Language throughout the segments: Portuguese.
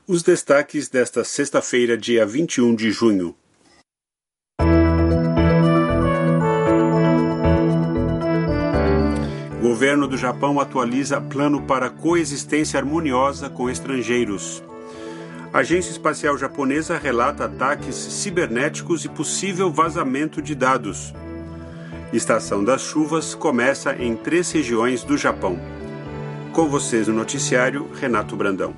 Os destaques desta sexta-feira, dia 21 de junho. Governo do Japão atualiza plano para coexistência harmoniosa com estrangeiros. Agência Espacial Japonesa relata ataques cibernéticos e possível vazamento de dados. Estação das chuvas começa em 3 regiões do Japão. Com vocês no noticiário, Renato Brandão.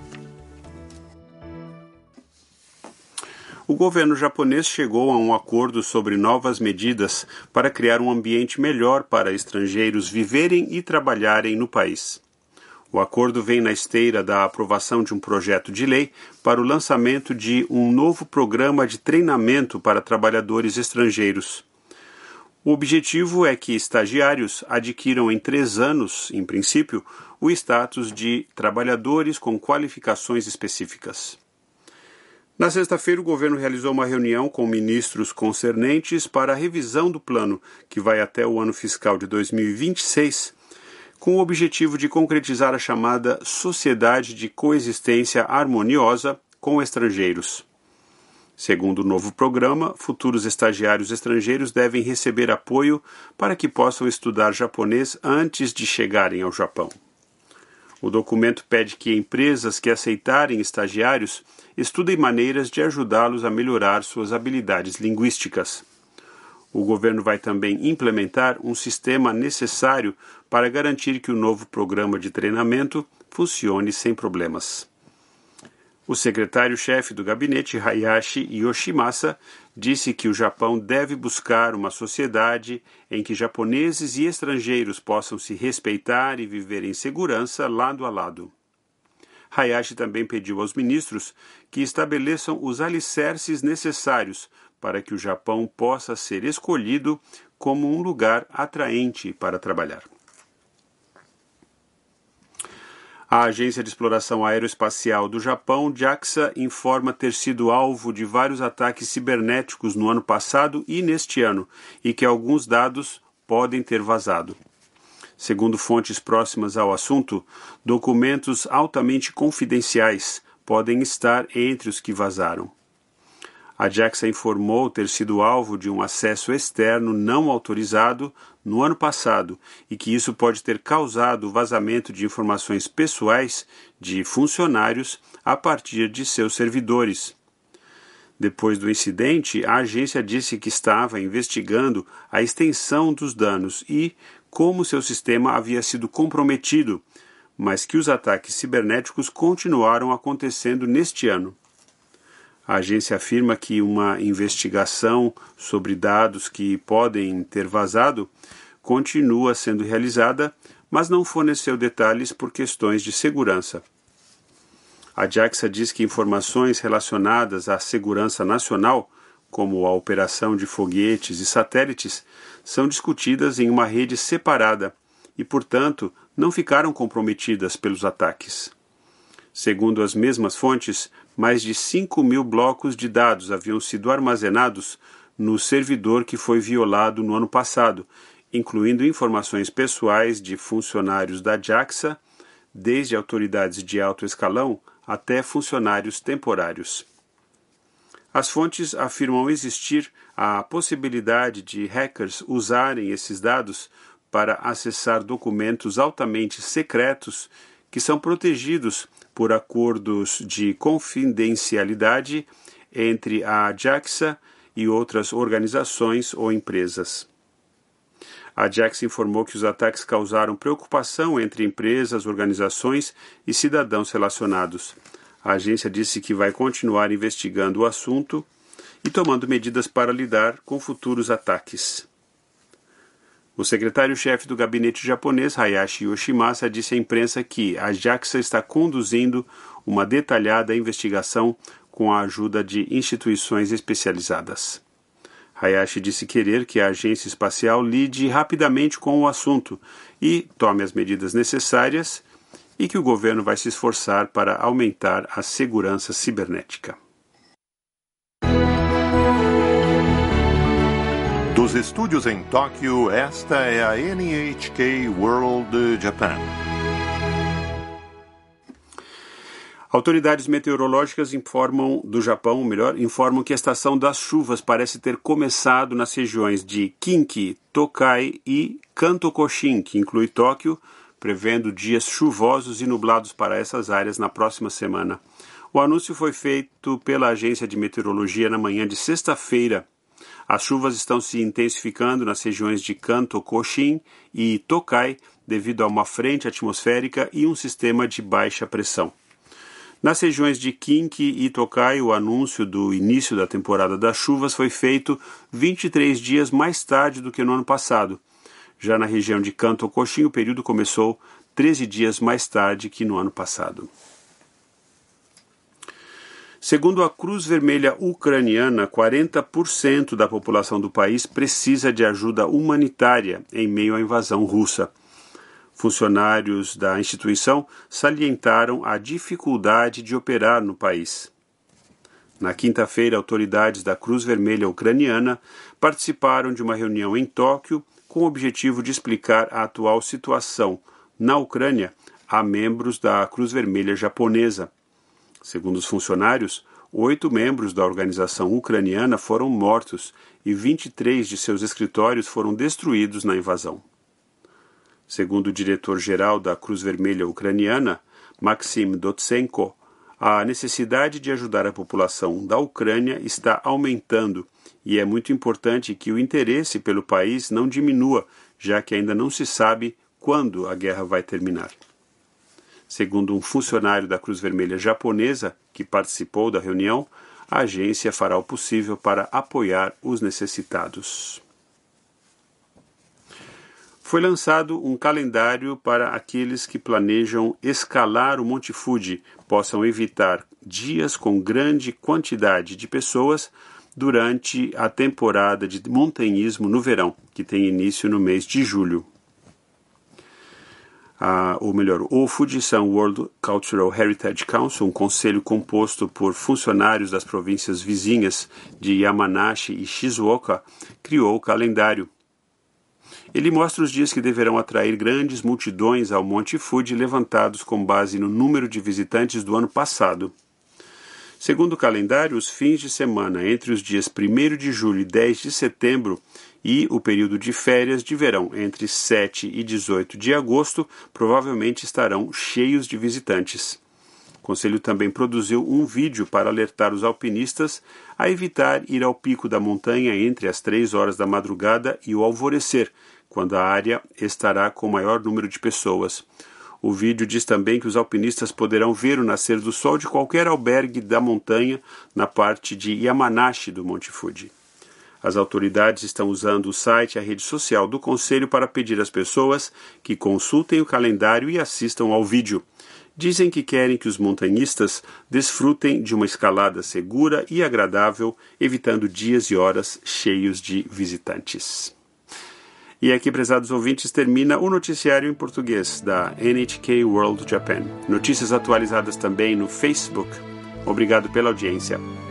O governo japonês chegou a um acordo sobre novas medidas para criar um ambiente melhor para estrangeiros viverem e trabalharem no país. O acordo vem na esteira da aprovação de um projeto de lei para o lançamento de um novo programa de treinamento para trabalhadores estrangeiros. O objetivo é que estagiários adquiram em 3 anos, em princípio, o status de trabalhadores com qualificações específicas. Na sexta-feira, o governo realizou uma reunião com ministros concernentes para a revisão do plano, que vai até o ano fiscal de 2026, com o objetivo de concretizar a chamada Sociedade de Coexistência Harmoniosa com Estrangeiros. Segundo o novo programa, futuros estagiários estrangeiros devem receber apoio para que possam estudar japonês antes de chegarem ao Japão. O documento pede que empresas que aceitarem estagiários estudem maneiras de ajudá-los a melhorar suas habilidades linguísticas. O governo vai também implementar um sistema necessário para garantir que o novo programa de treinamento funcione sem problemas. O secretário-chefe do gabinete, Hayashi Yoshimasa, disse que o Japão deve buscar uma sociedade em que japoneses e estrangeiros possam se respeitar e viver em segurança lado a lado. Hayashi também pediu aos ministros que estabeleçam os alicerces necessários para que o Japão possa ser escolhido como um lugar atraente para trabalhar. A Agência de Exploração Aeroespacial do Japão, JAXA, informa ter sido alvo de vários ataques cibernéticos no ano passado e neste ano, e que alguns dados podem ter vazado. Segundo fontes próximas ao assunto, documentos altamente confidenciais podem estar entre os que vazaram. A JAXA informou ter sido alvo de um acesso externo não autorizado no ano passado e que isso pode ter causado o vazamento de informações pessoais de funcionários a partir de seus servidores. Depois do incidente, a agência disse que estava investigando a extensão dos danos e como seu sistema havia sido comprometido, mas que os ataques cibernéticos continuaram acontecendo neste ano. A agência afirma que uma investigação sobre dados que podem ter vazado continua sendo realizada, mas não forneceu detalhes por questões de segurança. A JAXA diz que informações relacionadas à segurança nacional, como a operação de foguetes e satélites, são discutidas em uma rede separada e, portanto, não ficaram comprometidas pelos ataques. Segundo as mesmas fontes, mais de 5.000 blocos de dados haviam sido armazenados no servidor que foi violado no ano passado, incluindo informações pessoais de funcionários da JAXA, desde autoridades de alto escalão até funcionários temporários. As fontes afirmam existir a possibilidade de hackers usarem esses dados para acessar documentos altamente secretos que são protegidos por acordos de confidencialidade entre a JAXA e outras organizações ou empresas. A JAXA informou que os ataques causaram preocupação entre empresas, organizações e cidadãos relacionados. A agência disse que vai continuar investigando o assunto e tomando medidas para lidar com futuros ataques. O secretário-chefe do gabinete japonês, Hayashi Yoshimasa, disse à imprensa que a JAXA está conduzindo uma detalhada investigação com a ajuda de instituições especializadas. Hayashi disse querer que a agência espacial lide rapidamente com o assunto e tome as medidas necessárias e que o governo vai se esforçar para aumentar a segurança cibernética. Dos estúdios em Tóquio, esta é a NHK World Japan. Autoridades meteorológicas informam que a estação das chuvas parece ter começado nas regiões de Kinki, Tokai e Kanto Koshin, que inclui Tóquio, prevendo dias chuvosos e nublados para essas áreas na próxima semana. O anúncio foi feito pela agência de meteorologia na manhã de sexta-feira. As chuvas estão se intensificando nas regiões de Kanto Koshin e Tokai devido a uma frente atmosférica e um sistema de baixa pressão. Nas regiões de Kinki e Tokai, o anúncio do início da temporada das chuvas foi feito 23 dias mais tarde do que no ano passado. Já na região de Kanto Koshin, o período começou 13 dias mais tarde que no ano passado. Segundo a Cruz Vermelha Ucraniana, 40% da população do país precisa de ajuda humanitária em meio à invasão russa. Funcionários da instituição salientaram a dificuldade de operar no país. Na quinta-feira, autoridades da Cruz Vermelha Ucraniana participaram de uma reunião em Tóquio com o objetivo de explicar a atual situação na Ucrânia a membros da Cruz Vermelha japonesa. Segundo os funcionários, 8 membros da organização ucraniana foram mortos e 23 de seus escritórios foram destruídos na invasão. Segundo o diretor-geral da Cruz Vermelha Ucraniana, Maxim Dotsenko, a necessidade de ajudar a população da Ucrânia está aumentando e é muito importante que o interesse pelo país não diminua, já que ainda não se sabe quando a guerra vai terminar. Segundo um funcionário da Cruz Vermelha japonesa que participou da reunião, a agência fará o possível para apoiar os necessitados. Foi lançado um calendário para aqueles que planejam escalar o Monte Fuji possam evitar dias com grande quantidade de pessoas durante a temporada de montanhismo no verão, que tem início no mês de julho. O Fujisan World Cultural Heritage Council, um conselho composto por funcionários das províncias vizinhas de Yamanashi e Shizuoka, criou o calendário. Ele mostra os dias que deverão atrair grandes multidões ao Monte Fuji, levantados com base no número de visitantes do ano passado. Segundo o calendário, os fins de semana entre os dias 1º de julho e 10 de setembro e o período de férias de verão entre 7 e 18 de agosto provavelmente estarão cheios de visitantes. O Conselho também produziu um vídeo para alertar os alpinistas a evitar ir ao pico da montanha entre as 3 horas da madrugada e o alvorecer, quando a área estará com maior número de pessoas. O vídeo diz também que os alpinistas poderão ver o nascer do sol de qualquer albergue da montanha na parte de Yamanashi do Monte Fuji. As autoridades estão usando o site e a rede social do Conselho para pedir às pessoas que consultem o calendário e assistam ao vídeo. Dizem que querem que os montanhistas desfrutem de uma escalada segura e agradável, evitando dias e horas cheios de visitantes. E aqui, prezados ouvintes, termina o noticiário em português da NHK World Japan. Notícias atualizadas também no Facebook. Obrigado pela audiência.